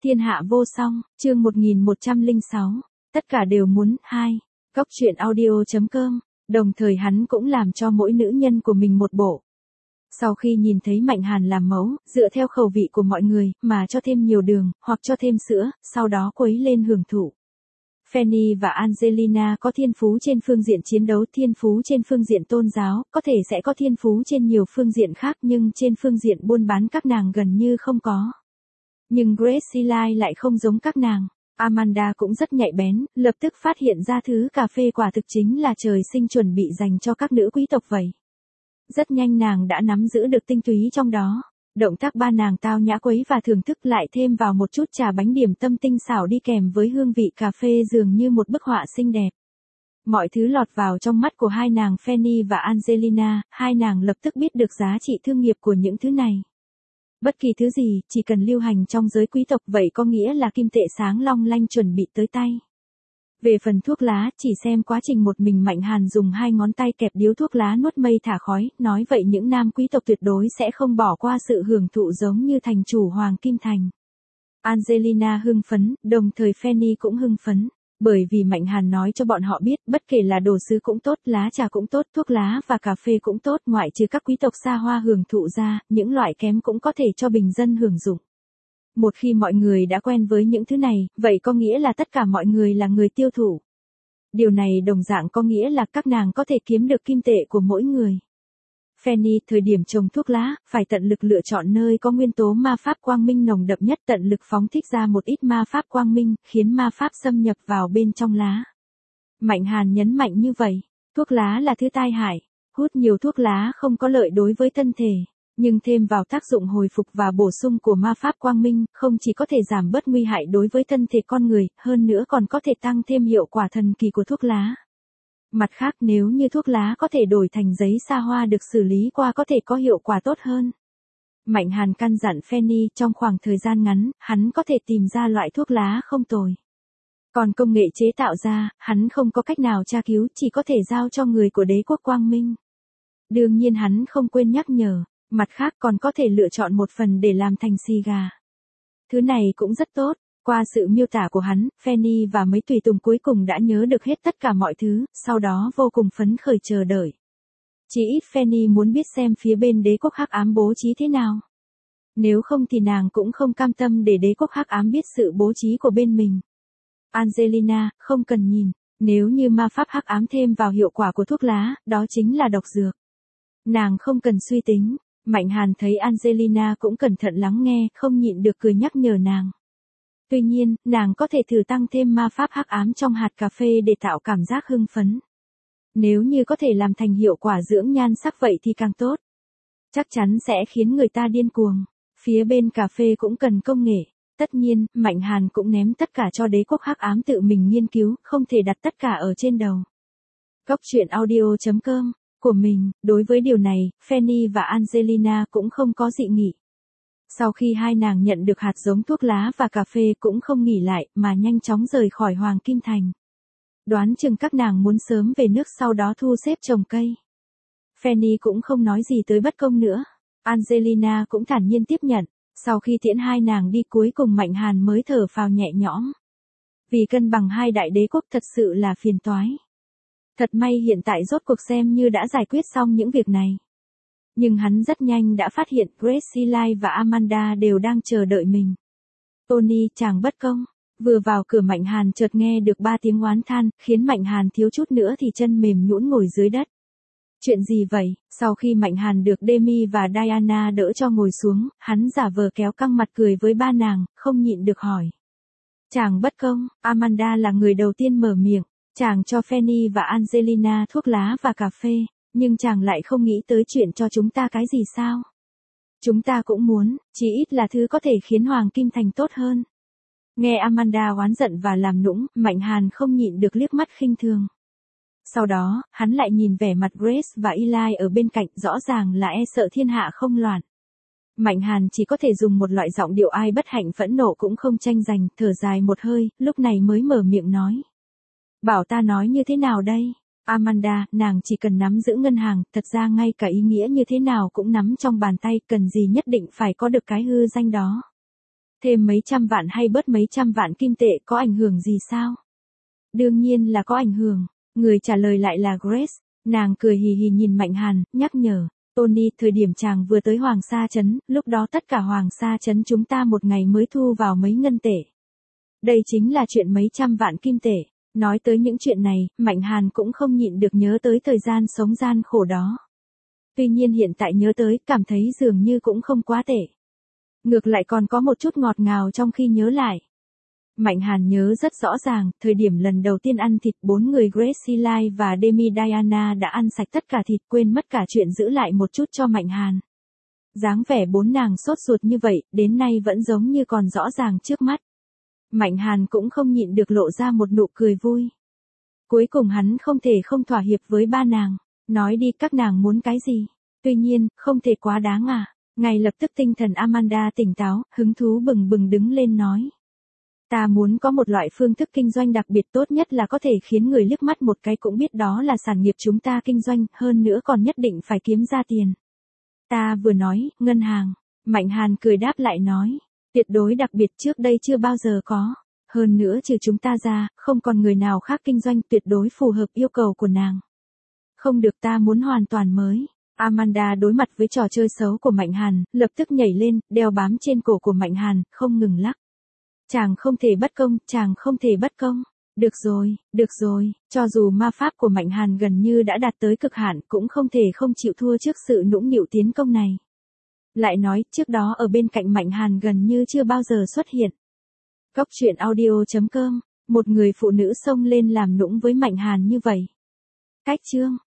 Thiên hạ vô song, chương 1106, tất cả đều muốn, 2, Cốc truyện audio.com, đồng thời hắn cũng làm cho mỗi nữ nhân của mình một bộ. Sau khi nhìn thấy Mạnh Hàn làm mẫu, dựa theo khẩu vị của mọi người, mà cho thêm nhiều đường, hoặc cho thêm sữa, sau đó quấy lên hưởng thụ. Fanny và Angelina có thiên phú trên phương diện chiến đấu, thiên phú trên phương diện tôn giáo, có thể sẽ có thiên phú trên nhiều phương diện khác nhưng trên phương diện buôn bán các nàng gần như không có. Nhưng Grace Ely lại không giống các nàng. Amanda cũng rất nhạy bén, lập tức phát hiện ra thứ cà phê quả thực chính là trời sinh chuẩn bị dành cho các nữ quý tộc vậy. Rất nhanh nàng đã nắm giữ được tinh túy trong đó. Động tác ba nàng tao nhã quấy và thưởng thức lại thêm vào một chút trà bánh điểm tâm tinh xảo đi kèm với hương vị cà phê dường như một bức họa xinh đẹp. Mọi thứ lọt vào trong mắt của hai nàng Fanny và Angelina, hai nàng lập tức biết được giá trị thương nghiệp của những thứ này. Bất kỳ thứ gì, chỉ cần lưu hành trong giới quý tộc vậy có nghĩa là kim tệ sáng long lanh chuẩn bị tới tay. Về phần thuốc lá, chỉ xem quá trình một mình Mạnh Hàn dùng hai ngón tay kẹp điếu thuốc lá nuốt mây thả khói, nói vậy những nam quý tộc tuyệt đối sẽ không bỏ qua sự hưởng thụ giống như thành chủ Hoàng Kim Thành. Angelina hưng phấn, đồng thời Fanny cũng hưng phấn. Bởi vì Mạnh Hàn nói cho bọn họ biết, bất kể là đồ sứ cũng tốt, lá trà cũng tốt, thuốc lá và cà phê cũng tốt, ngoại trừ các quý tộc xa hoa hưởng thụ ra, những loại kém cũng có thể cho bình dân hưởng dụng. Một khi mọi người đã quen với những thứ này, vậy có nghĩa là tất cả mọi người là người tiêu thụ. Điều này đồng dạng có nghĩa là các nàng có thể kiếm được kim tệ của mỗi người. Fanny, thời điểm trồng thuốc lá, phải tận lực lựa chọn nơi có nguyên tố ma pháp quang minh nồng đậm nhất, tận lực phóng thích ra một ít ma pháp quang minh, khiến ma pháp xâm nhập vào bên trong lá. Mạnh Hàn nhấn mạnh như vậy, thuốc lá là thứ tai hại, hút nhiều thuốc lá không có lợi đối với thân thể, nhưng thêm vào tác dụng hồi phục và bổ sung của ma pháp quang minh, không chỉ có thể giảm bớt nguy hại đối với thân thể con người, hơn nữa còn có thể tăng thêm hiệu quả thần kỳ của thuốc lá. Mặt khác, nếu như thuốc lá có thể đổi thành giấy sa hoa được xử lý qua có thể có hiệu quả tốt hơn. Mạnh Hàn căn dặn Fanny trong khoảng thời gian ngắn, hắn có thể tìm ra loại thuốc lá không tồi. Còn công nghệ chế tạo ra, hắn không có cách nào tra cứu, chỉ có thể giao cho người của đế quốc quang minh. Đương nhiên hắn không quên nhắc nhở, mặt khác còn có thể lựa chọn một phần để làm thành xì gà. Thứ này cũng rất tốt. Qua sự miêu tả của hắn, Fanny và mấy tùy tùng cuối cùng đã nhớ được hết tất cả mọi thứ, sau đó vô cùng phấn khởi chờ đợi. Chỉ ít Fanny muốn biết xem phía bên đế quốc hắc ám bố trí thế nào. Nếu không thì nàng cũng không cam tâm để đế quốc hắc ám biết sự bố trí của bên mình. Angelina, không cần nhìn, nếu như ma pháp hắc ám thêm vào hiệu quả của thuốc lá, đó chính là độc dược. Nàng không cần suy tính. Mạnh Hàn thấy Angelina cũng cẩn thận lắng nghe, không nhịn được cười nhắc nhở nàng. Tuy nhiên, nàng có thể thử tăng thêm ma pháp hắc ám trong hạt cà phê để tạo cảm giác hưng phấn. Nếu như có thể làm thành hiệu quả dưỡng nhan sắc vậy thì càng tốt. Chắc chắn sẽ khiến người ta điên cuồng. Phía bên cà phê cũng cần công nghệ. Tất nhiên, Mạnh Hàn cũng ném tất cả cho đế quốc hắc ám tự mình nghiên cứu, không thể đặt tất cả ở trên đầu. Cốc truyện audio.com của mình, đối với điều này, Fanny và Angelina cũng không có dị nghị. Sau khi hai nàng nhận được hạt giống thuốc lá và cà phê cũng không nghỉ lại mà nhanh chóng rời khỏi Hoàng Kim Thành. Đoán chừng các nàng muốn sớm về nước sau đó thu xếp trồng cây. Fanny cũng không nói gì tới bất công nữa. Angelina cũng thản nhiên tiếp nhận. Sau khi tiễn hai nàng đi cuối cùng Mạnh Hàn mới thở phào nhẹ nhõm. Vì cân bằng hai đại đế quốc thật sự là phiền toái. Thật may hiện tại rốt cuộc xem như đã giải quyết xong những việc này. Nhưng hắn rất nhanh đã phát hiện Grace Ely và Amanda đều đang chờ đợi mình. Tony, chàng bất công. Vừa vào cửa Mạnh Hàn chợt nghe được 3 tiếng oán than, khiến Mạnh Hàn thiếu chút nữa thì chân mềm nhũn ngồi dưới đất. Chuyện gì vậy? Sau khi Mạnh Hàn được Demi và Diana đỡ cho ngồi xuống, hắn giả vờ kéo căng mặt cười với ba nàng, không nhịn được hỏi. Chàng bất công, Amanda là người đầu tiên mở miệng. Chàng cho Fanny và Angelina thuốc lá và cà phê. Nhưng chàng lại không nghĩ tới chuyện cho chúng ta cái gì sao? Chúng ta cũng muốn, chỉ ít là thứ có thể khiến Hoàng Kim Thành tốt hơn. Nghe Amanda oán giận và làm nũng, Mạnh Hàn không nhịn được liếc mắt khinh thường. Sau đó, hắn lại nhìn vẻ mặt Grace và Eli ở bên cạnh, rõ ràng là e sợ thiên hạ không loạn. Mạnh Hàn chỉ có thể dùng một loại giọng điệu ai bất hạnh phẫn nộ cũng không tranh giành, thở dài một hơi, lúc này mới mở miệng nói. Bảo ta nói như thế nào đây? Amanda, nàng chỉ cần nắm giữ ngân hàng, thật ra ngay cả ý nghĩa như thế nào cũng nắm trong bàn tay, cần gì nhất định phải có được cái hư danh đó. Thêm mấy trăm vạn hay bớt mấy trăm vạn kim tệ có ảnh hưởng gì sao? Đương nhiên là có ảnh hưởng. Người trả lời lại là Grace. Nàng cười hì hì nhìn Mạnh Hàn, nhắc nhở. Tony, thời điểm chàng vừa tới Hoàng Sa Trấn, lúc đó tất cả Hoàng Sa Trấn chúng ta một ngày mới thu vào mấy ngân tệ. Đây chính là chuyện mấy trăm vạn kim tệ. Nói tới những chuyện này, Mạnh Hàn cũng không nhịn được nhớ tới thời gian sống gian khổ đó. Tuy nhiên hiện tại nhớ tới, cảm thấy dường như cũng không quá tệ. Ngược lại còn có một chút ngọt ngào trong khi nhớ lại. Mạnh Hàn nhớ rất rõ ràng, thời điểm lần đầu tiên ăn thịt 4 người Gracie Lai và Demi Diana đã ăn sạch tất cả thịt, quên mất cả chuyện giữ lại một chút cho Mạnh Hàn. Dáng vẻ 4 nàng sốt ruột như vậy, đến nay vẫn giống như còn rõ ràng trước mắt. Mạnh Hàn cũng không nhịn được lộ ra một nụ cười vui. Cuối cùng hắn không thể không thỏa hiệp với 3 nàng. Nói đi, các nàng muốn cái gì? Tuy nhiên, không thể quá đáng à. Ngay lập tức tinh thần Amanda tỉnh táo, hứng thú bừng bừng đứng lên nói. Ta muốn có một loại phương thức kinh doanh đặc biệt, tốt nhất là có thể khiến người liếc mắt một cái cũng biết đó là sản nghiệp chúng ta kinh doanh, hơn nữa còn nhất định phải kiếm ra tiền. Ta vừa nói, ngân hàng. Mạnh Hàn cười đáp lại nói. Tuyệt đối đặc biệt, trước đây chưa bao giờ có. Hơn nữa trừ chúng ta ra, không còn người nào khác kinh doanh, tuyệt đối phù hợp yêu cầu của nàng. Không được, ta muốn hoàn toàn mới. Amanda đối mặt với trò chơi xấu của Mạnh Hàn, lập tức nhảy lên, đeo bám trên cổ của Mạnh Hàn, không ngừng lắc. Chàng không thể bất công, chàng không thể bất công. Được rồi, cho dù ma pháp của Mạnh Hàn gần như đã đạt tới cực hạn cũng không thể không chịu thua trước sự nũng nịu tiến công này. Lại nói, trước đó ở bên cạnh Mạnh Hàn gần như chưa bao giờ xuất hiện. Góc truyện audio.com, một người phụ nữ xông lên làm nũng với Mạnh Hàn như vậy. Cách chương